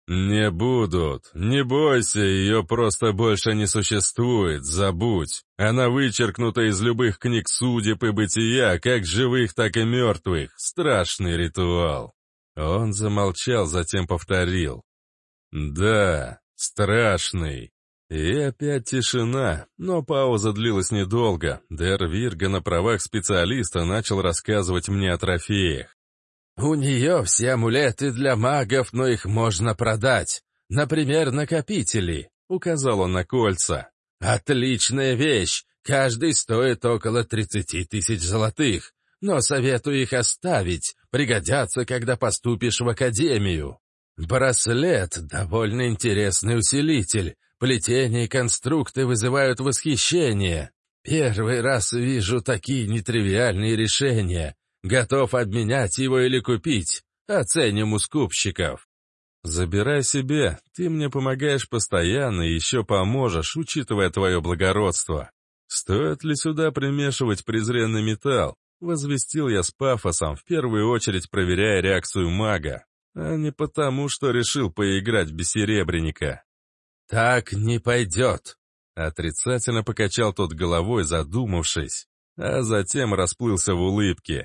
«Не будут. Не бойся, ее просто больше не существует, забудь. Она вычеркнута из любых книг судеб и бытия, как живых, так и мертвых. Страшный ритуал». Он замолчал, затем повторил. «Да, страшный». И опять тишина, но пауза длилась недолго. Дер Вирга на правах специалиста начал рассказывать мне о трофеях. «У нее все амулеты для магов, но их можно продать. Например, накопители», — указал он на кольца. «Отличная вещь, каждый стоит около 30 тысяч золотых, но советую их оставить, пригодятся, когда поступишь в академию. Браслет — довольно интересный усилитель, плетение и конструкты вызывают восхищение. Первый раз вижу такие нетривиальные решения. Готов обменять его или купить. Оценим у скупщиков». «Забирай себе, ты мне помогаешь постоянно и еще поможешь, учитывая твое благородство. Стоит ли сюда примешивать презренный металл?» Возвестил я с пафосом, в первую очередь проверяя реакцию мага, а не потому, что решил поиграть без серебряника. «Так не пойдет», — отрицательно покачал тот головой, задумавшись, а затем расплылся в улыбке.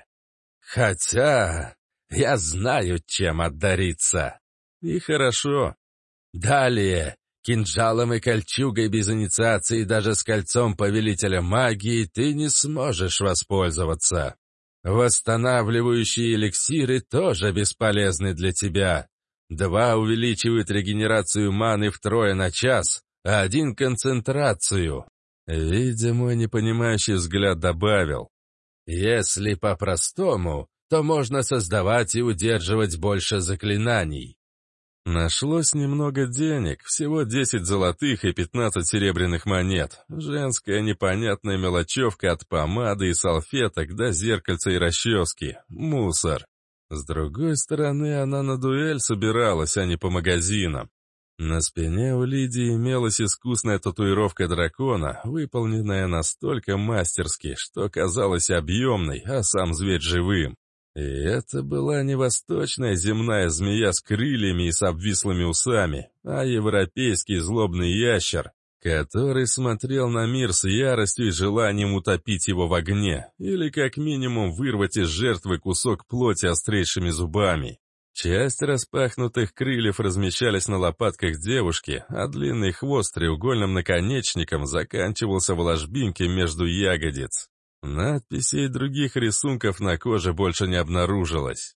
«Хотя я знаю, чем отдариться». «И хорошо». «Далее. Кинжалом и кольчугой без инициации, даже с кольцом повелителя магии, ты не сможешь воспользоваться. Восстанавливающие эликсиры тоже бесполезны для тебя. 2 увеличивают регенерацию маны втрое на час, а 1 — концентрацию». Видя мой непонимающий взгляд, добавил. «Если по-простому, то можно создавать и удерживать больше заклинаний». Нашлось немного денег, всего 10 золотых и 15 серебряных монет. Женская непонятная мелочевка от помады и салфеток до зеркальца и расчески. Мусор. С другой стороны, она на дуэль собиралась, а не по магазинам. На спине у Лидии имелась искусная татуировка дракона, выполненная настолько мастерски, что казалась объемной, а сам зверь живым. И это была не восточная земная змея с крыльями и с обвислыми усами, а европейский злобный ящер, который смотрел на мир с яростью и желанием утопить его в огне, или как минимум вырвать из жертвы кусок плоти острейшими зубами. Часть распахнутых крыльев размещались на лопатках девушки, а длинный хвост треугольным наконечником заканчивался в ложбинке между ягодиц. Надписей и других рисунков на коже больше не обнаружилось.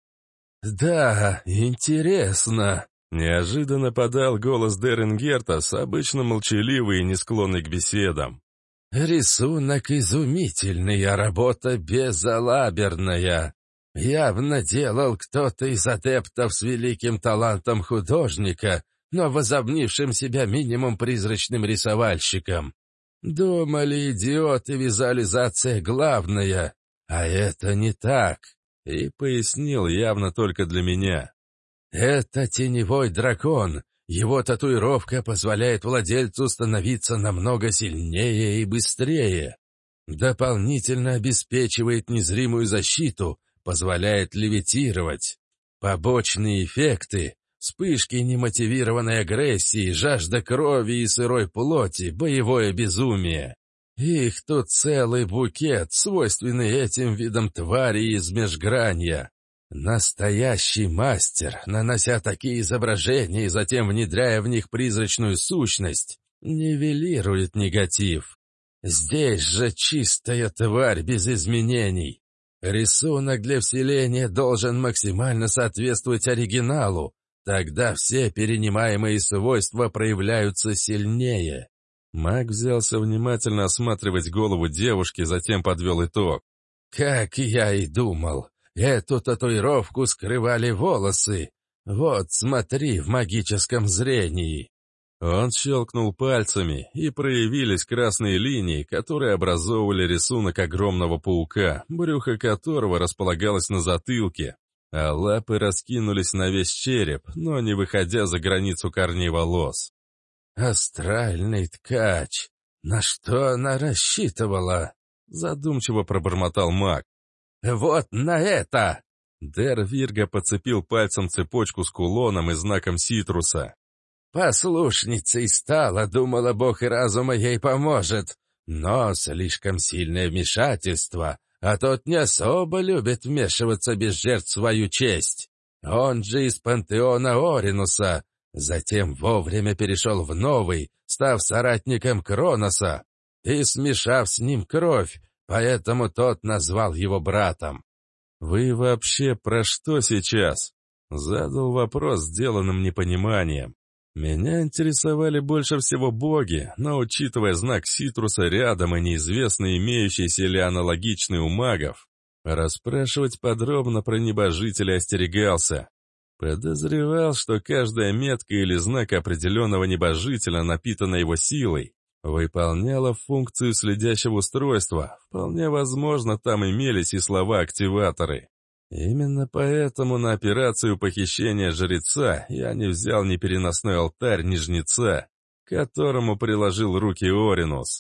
«Да, интересно», — неожиданно подал голос Деренгертас, обычно молчаливый и не склонный к беседам. «Рисунок изумительный, а работа безалаберная. Явно делал кто-то из адептов с великим талантом художника, но возомнившим себя минимум призрачным рисовальщиком. Думали, идиоты, визуализация главная, а это не так», и пояснил явно только для меня. «Это теневой дракон. Его татуировка позволяет владельцу становиться намного сильнее и быстрее. Дополнительно обеспечивает незримую защиту, позволяет левитировать. Побочные эффекты — вспышки немотивированной агрессии, жажда крови и сырой плоти, боевое безумие. Их тут целый букет, свойственный этим видам тварей из межгранья. Настоящий мастер, нанося такие изображения и затем внедряя в них призрачную сущность, нивелирует негатив. Здесь же чистая тварь без изменений. Рисунок для вселения должен максимально соответствовать оригиналу, тогда все перенимаемые свойства проявляются сильнее». Маг взялся внимательно осматривать голову девушки, затем подвел итог. «Как я и думал, эту татуировку скрывали волосы. Вот смотри в магическом зрении». Он щелкнул пальцами, и проявились красные линии, которые образовывали рисунок огромного паука, брюхо которого располагалось на затылке, а лапы раскинулись на весь череп, но не выходя за границу корней волос. «Астральный ткач! На что она рассчитывала?» — задумчиво пробормотал маг. «Вот на это!» Дер Вирга подцепил пальцем цепочку с кулоном и знаком Ситруса. «Послушницей стала, думала, Бог и разума ей поможет. Но слишком сильное вмешательство, а тот не особо любит вмешиваться без жертв в свою честь. Он же из пантеона Оринуса, затем вовремя перешел в новый, став соратником Кроноса и смешав с ним кровь, поэтому тот назвал его братом». «Вы вообще про что сейчас?» Задал вопрос, сделанным непониманием. Меня интересовали больше всего боги, но, учитывая знак Ситруса рядом и неизвестно, имеющийся ли аналогичный у магов, расспрашивать подробно про небожителя остерегался. Подозревал, что каждая метка или знак определенного небожителя, напитанная его силой, выполняла функцию следящего устройства. Вполне возможно, там имелись и слова-активаторы. Именно поэтому на операцию похищения жреца я не взял ни переносной алтарь, ни жнеца, к которому приложил руки Оринус.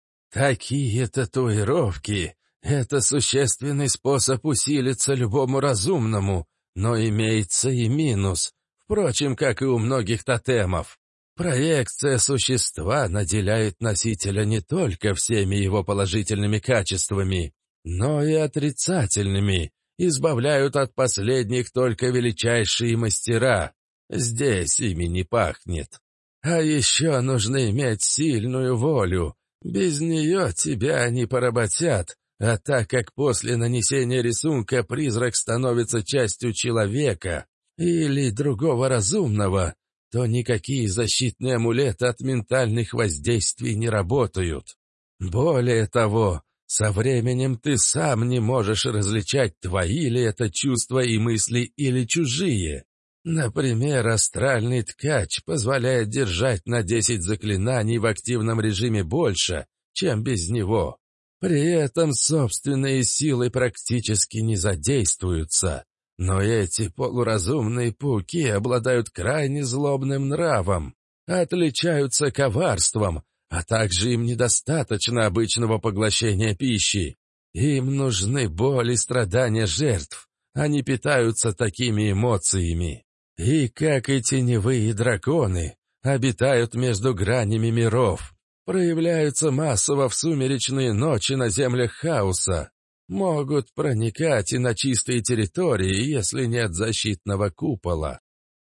«Такие татуировки — это существенный способ усилиться любому разумному, но имеется и минус, впрочем, как и у многих тотемов. Проекция существа наделяет носителя не только всеми его положительными качествами, но и отрицательными. Избавляют от последних только величайшие мастера. Здесь ими не пахнет. А еще нужно иметь сильную волю. Без нее тебя не поработят, а так как после нанесения рисунка призрак становится частью человека или другого разумного, то никакие защитные амулеты от ментальных воздействий не работают. Более того, со временем ты сам не можешь различать, твои ли это чувства и мысли или чужие. Например, астральный ткач позволяет держать на 10 заклинаний в активном режиме больше, чем без него. При этом собственные силы практически не задействуются. Но эти полуразумные пауки обладают крайне злобным нравом, отличаются коварством, а также им недостаточно обычного поглощения пищи. Им нужны боль и страдания жертв, они питаются такими эмоциями. И, как и теневые драконы, обитают между гранями миров, проявляются массово в сумеречные ночи на землях хаоса, могут проникать и на чистые территории, если нет защитного купола.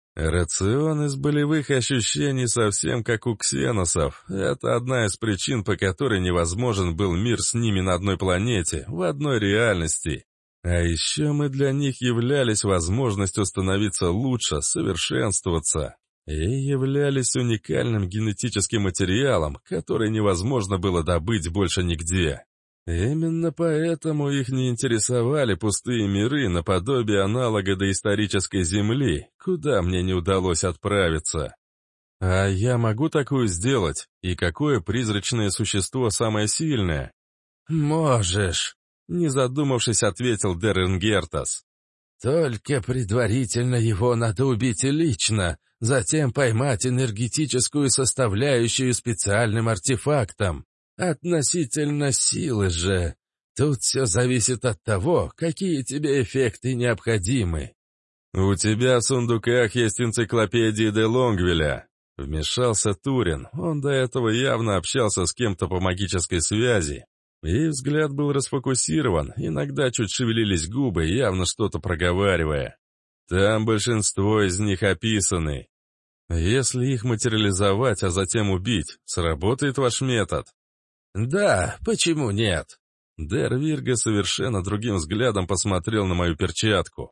Рацион из болевых ощущений совсем как у ксеносов. Это одна из причин, по которой невозможен был мир с ними на одной планете, в одной реальности. А еще мы для них являлись возможностью становиться лучше, совершенствоваться. И являлись уникальным генетическим материалом, который невозможно было добыть больше нигде. Именно поэтому их не интересовали пустые миры наподобие аналога доисторической Земли, куда мне не удалось отправиться. А я могу такую сделать? И какое призрачное существо самое сильное? «Можешь», — не задумавшись, ответил Деренгертас. «Только предварительно его надо убить лично, затем поймать энергетическую составляющую специальным артефактом. Относительно силы же. Тут все зависит от того, какие тебе эффекты необходимы». «У тебя в сундуках есть энциклопедия де Лонгвилля», — вмешался Турин. Он до этого явно общался с кем-то по магической связи. И взгляд был расфокусирован, иногда чуть шевелились губы, явно что-то проговаривая. Там большинство из них описаны. Если их материализовать, а затем убить, сработает ваш метод? «Да, почему нет?» Дер Вирга совершенно другим взглядом посмотрел на мою перчатку.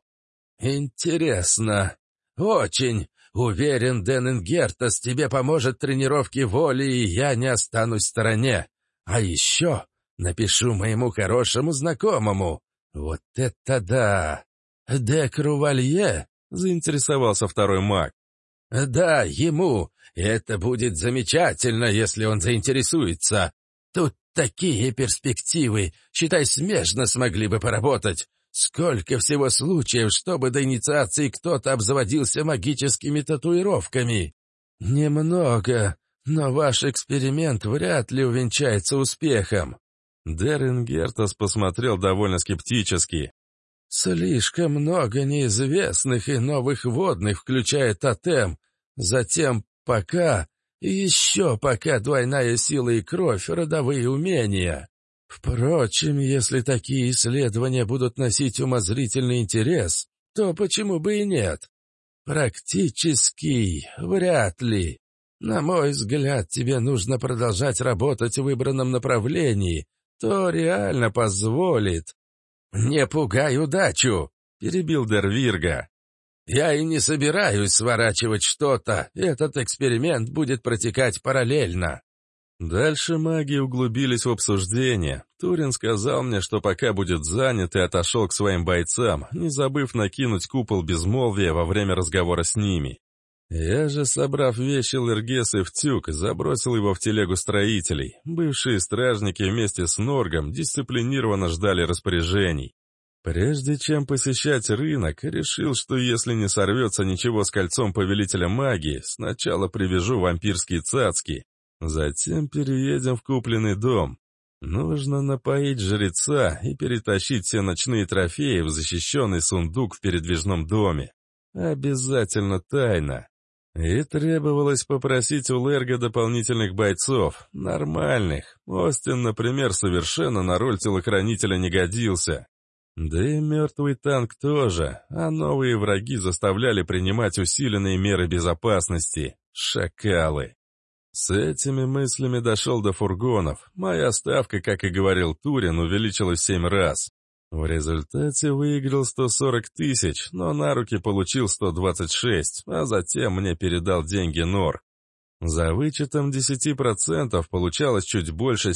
«Интересно. Очень. Уверен, Дененгертас тебе поможет в тренировке воли, и я не останусь в стороне. А еще напишу моему хорошему знакомому. Вот это да! Де Крувалье?» — заинтересовался второй маг. «Да, ему. Это будет замечательно, если он заинтересуется. Тут такие перспективы, считай, смежно смогли бы поработать. Сколько всего случаев, чтобы до инициации кто-то обзаводился магическими татуировками. Немного, но ваш эксперимент вряд ли увенчается успехом». Деренгертас посмотрел довольно скептически. Слишком много неизвестных и новых водных, включая тотем. Затем пока, и еще пока двойная сила и кровь, родовые умения. Впрочем, если такие исследования будут носить умозрительный интерес, то почему бы и нет? Практически, вряд ли. На мой взгляд, тебе нужно продолжать работать в выбранном направлении, то реально позволит. «Не пугай удачу!» — перебил Дервирга. «Я и не собираюсь сворачивать что-то, этот эксперимент будет протекать параллельно». Дальше маги углубились в обсуждение. Турин сказал мне, что пока будет занят, и отошел к своим бойцам, не забыв накинуть купол безмолвия во время разговора с ними. Я же, собрав вещи Лергеса в тюк, забросил его в телегу строителей. Бывшие стражники вместе с Норгом дисциплинированно ждали распоряжений. Прежде чем посещать рынок, решил, что если не сорвется ничего с кольцом повелителя магии, сначала привяжу вампирские цацки, затем переедем в купленный дом. Нужно напоить жреца и перетащить все ночные трофеи в защищенный сундук в передвижном доме. Обязательно тайно. И требовалось попросить у Лерга дополнительных бойцов, нормальных. Остин, например, совершенно на роль телохранителя не годился. Да и мертвый танк тоже, а новые враги заставляли принимать усиленные меры безопасности. Шакалы. С этими мыслями дошел до фургонов. Моя ставка, как и говорил Турин, увеличилась в 7 раз. В результате выиграл 140 тысяч, но на руки получил 126, а затем мне передал деньги Нор. За вычетом 10% получалось чуть больше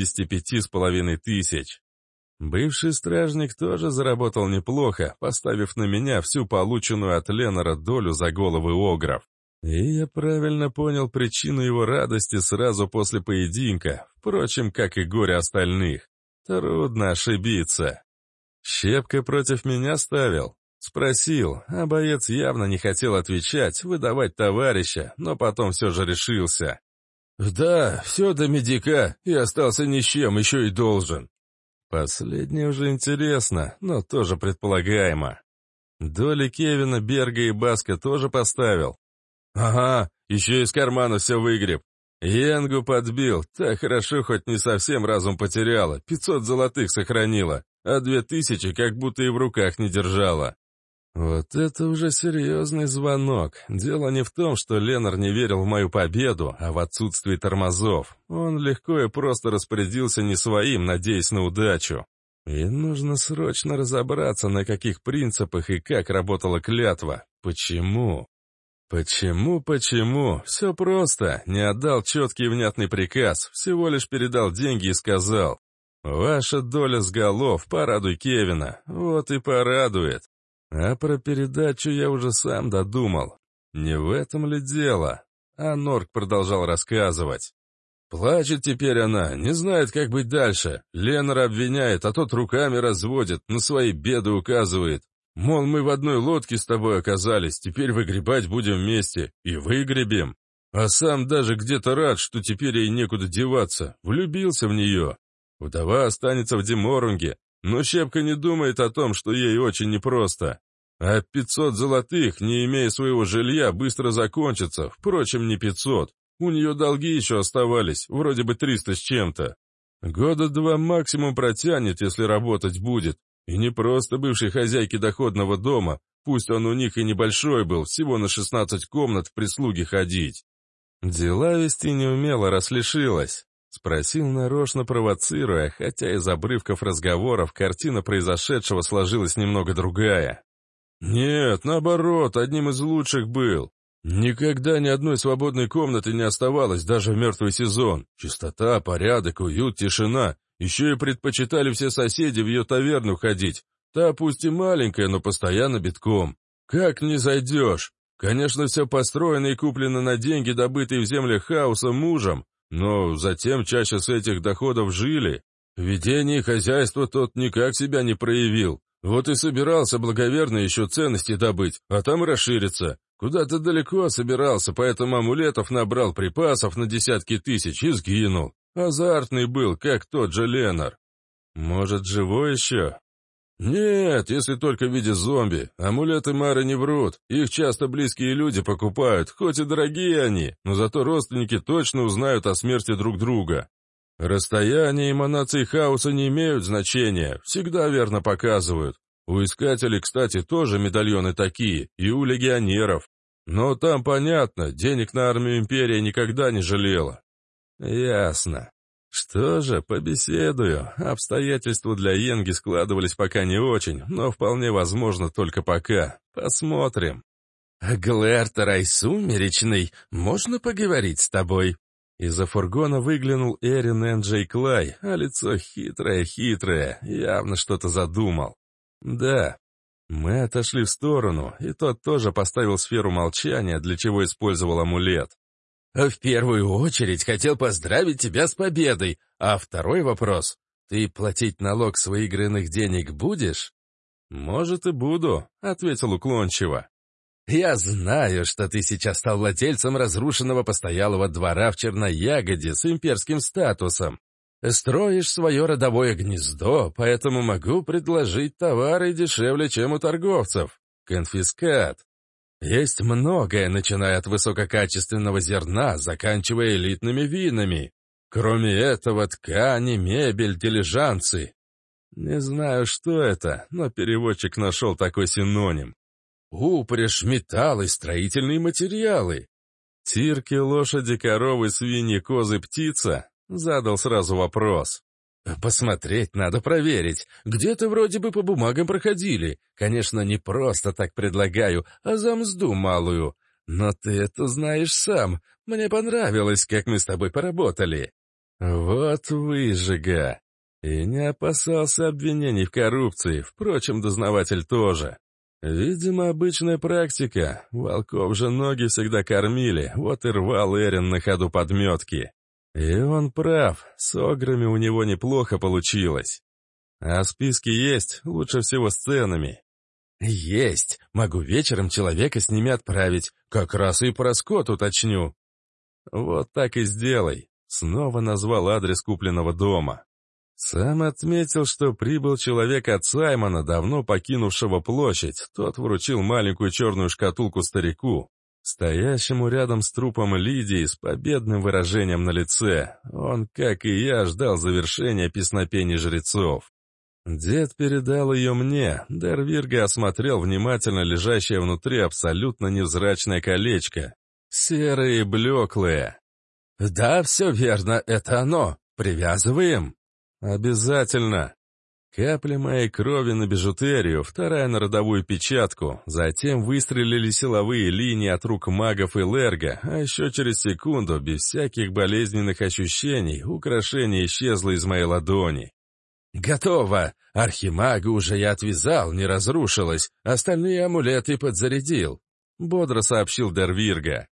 75,5 тысяч. Бывший стражник тоже заработал неплохо, поставив на меня всю полученную от Ленора долю за головы огров. И я правильно понял причину его радости сразу после поединка, впрочем, как и горе остальных. Трудно ошибиться. «Щепка против меня ставил?» Спросил, а боец явно не хотел отвечать, выдавать товарища, но потом все же решился. «Да, все до медика, и остался ни с чем, еще и должен». Последнее уже интересно, но тоже предполагаемо. Доли Кевина, Берга и Баска тоже поставил. «Ага, еще из кармана все выгреб. Янгу подбил, так хорошо, хоть не совсем разум потеряла, 500 золотых сохранила, а 2000 как будто и в руках не держала». Вот это уже серьезный звонок. Дело не в том, что Ленор не верил в мою победу, а в отсутствии тормозов. Он легко и просто распорядился не своим, надеясь на удачу. И нужно срочно разобраться, на каких принципах и как работала клятва. Почему? Почему? Все просто. Не отдал четкий и внятный приказ, всего лишь передал деньги и сказал: «Ваша доля с голов, порадуй Кевина». Вот и порадует. А про передачу я уже сам додумал. Не в этом ли дело? А Норг продолжал рассказывать. Плачет теперь она, не знает, как быть дальше. Ленор обвиняет, а тот руками разводит, на свои беды указывает. Мол, мы в одной лодке с тобой оказались, теперь выгребать будем вместе. И выгребем. А сам даже где-то рад, что теперь ей некуда деваться. Влюбился в нее. Вдова останется в Деморунге. Но Щепка не думает о том, что ей очень непросто. А 500 золотых, не имея своего жилья, быстро закончатся. Впрочем, не 500. У нее долги еще оставались, вроде бы 300 с чем-то. 2 года максимум протянет, если работать будет. И не просто бывшей хозяйки доходного дома, пусть он у них и небольшой был, всего на 16 комнат в прислуге ходить. Дела вести не умела, раз лишилась. Спросил нарочно провоцируя, хотя из обрывков разговоров картина произошедшего сложилась немного другая. «Нет, наоборот, одним из лучших был. Никогда ни одной свободной комнаты не оставалось, даже в мертвый сезон. Чистота, порядок, уют, тишина. Еще и предпочитали все соседи в ее таверну ходить. Та пусть и маленькая, но постоянно битком. Как не зайдешь? Конечно, все построено и куплено на деньги, добытые в землях хаоса мужем. Но затем чаще с этих доходов жили. В ведении хозяйства тот никак себя не проявил. Вот и собирался благоверно еще ценности добыть, а там расшириться. Куда-то далеко собирался, поэтому амулетов набрал припасов на десятки тысяч и сгинул. Азартный был, как тот же Ленор. Может, живой еще? «Нет, если только в виде зомби. Амулеты Мары не врут. Их часто близкие люди покупают, хоть и дорогие они, но зато родственники точно узнают о смерти друг друга. Расстояние и эманации хаоса не имеют значения, всегда верно показывают. У искателей, кстати, тоже медальоны такие, и у легионеров. Но там понятно, денег на армию империя никогда не жалела». «Ясно. Что же, побеседую. Обстоятельства для Йенги складывались пока не очень, но вполне возможно только пока. Посмотрим». «Глэр-Тарай Сумеречный, можно поговорить с тобой?» Из-за фургона выглянул Эрин Энджей Клай, а лицо хитрое-хитрое, явно что-то задумал. «Да». Мы отошли в сторону, и тот тоже поставил сферу молчания, для чего использовал амулет. «В первую очередь хотел поздравить тебя с победой, а второй вопрос. Ты платить налог с выигранных денег будешь?» «Может, и буду», — ответил уклончиво. «Я знаю, что ты сейчас стал владельцем разрушенного постоялого двора в Черноягоде с имперским статусом. Строишь свое родовое гнездо, поэтому могу предложить товары дешевле, чем у торговцев. Конфискат. Есть многое, начиная от высококачественного зерна, заканчивая элитными винами. Кроме этого, ткани, мебель, дилижансы». Не знаю, что это, но переводчик нашел такой синоним. «Упряжь, металлы, строительные материалы». «Тирки, лошади, коровы, свиньи, козы, птица?» Задал сразу вопрос. «Посмотреть надо, проверить. Где-то вроде бы по бумагам проходили. Конечно, не просто так предлагаю, а за мзду малую. Но ты это знаешь сам. Мне понравилось, как мы с тобой поработали». Вот выжига. И не опасался обвинений в коррупции, впрочем, дознаватель тоже. Видимо, обычная практика. Волков же ноги всегда кормили, вот и рвал Эрин на ходу подметки. И он прав, с ограми у него неплохо получилось. А списки есть, лучше всего с ценами. «Есть. Могу вечером человека с ними отправить. Как раз и про скот уточню». «Вот так и сделай». Снова назвал адрес купленного дома. Сам отметил, что прибыл человек от Саймона, давно покинувшего площадь. Тот вручил маленькую черную шкатулку старику, стоящему рядом с трупом Лидии с победным выражением на лице. Он, как и я, ждал завершения песнопений жрецов. Дед передал ее мне. Дервирга осмотрел внимательно лежащее внутри абсолютно невзрачное колечко. Серое и блеклое. «Да, все верно, это оно. Привязываем?» «Обязательно». Капля моей крови на бижутерию, вторая на родовую печатку. Затем выстрелили силовые линии от рук магов и Лерга, а еще через секунду, без всяких болезненных ощущений, украшение исчезло из моей ладони. «Готово. Архимага уже я отвязал, не разрушилось. Остальные амулеты подзарядил», — бодро сообщил Дервирга.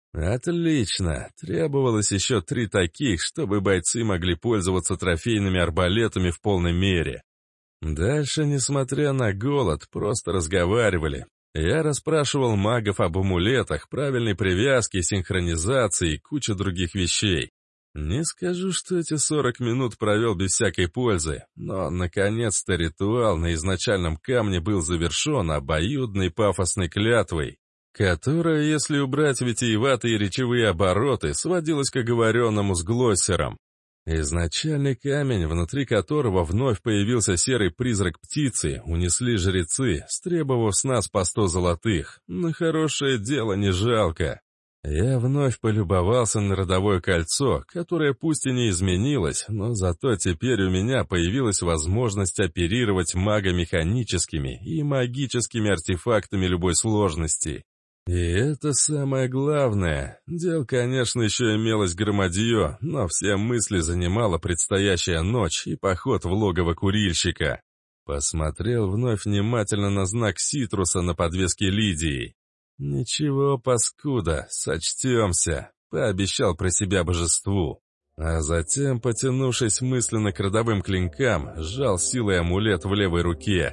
«Отлично. Требовалось еще 3 таких, чтобы бойцы могли пользоваться трофейными арбалетами в полной мере. Дальше, несмотря на голод, просто разговаривали. Я расспрашивал магов об амулетах, правильной привязке, синхронизации и куче других вещей. Не скажу, что эти 40 минут провел без всякой пользы, но, наконец-то, ритуал на изначальном камне был завершен обоюдной пафосной клятвой, которая, если убрать витиеватые речевые обороты, сводилась к оговоренному с глоссером. Изначальный камень, внутри которого вновь появился серый призрак птицы, унесли жрецы, стребовав с нас по 100 золотых. На хорошее дело не жалко. Я вновь полюбовался на родовое кольцо, которое пусть и не изменилось, но зато теперь у меня появилась возможность оперировать магомеханическими и магическими артефактами любой сложности. И это самое главное. Дел, конечно, еще имелось громадье, но все мысли занимала предстоящая ночь и поход в логово курильщика. Посмотрел вновь внимательно на знак Ситруса на подвеске Лидии. «Ничего, паскуда, сочтемся», — пообещал про себя божеству. А затем, потянувшись мысленно к родовым клинкам, сжал силой амулет в левой руке.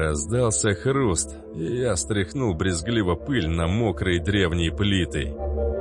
Раздался хруст, и я стряхнул брезгливо пыль на мокрые древние плиты.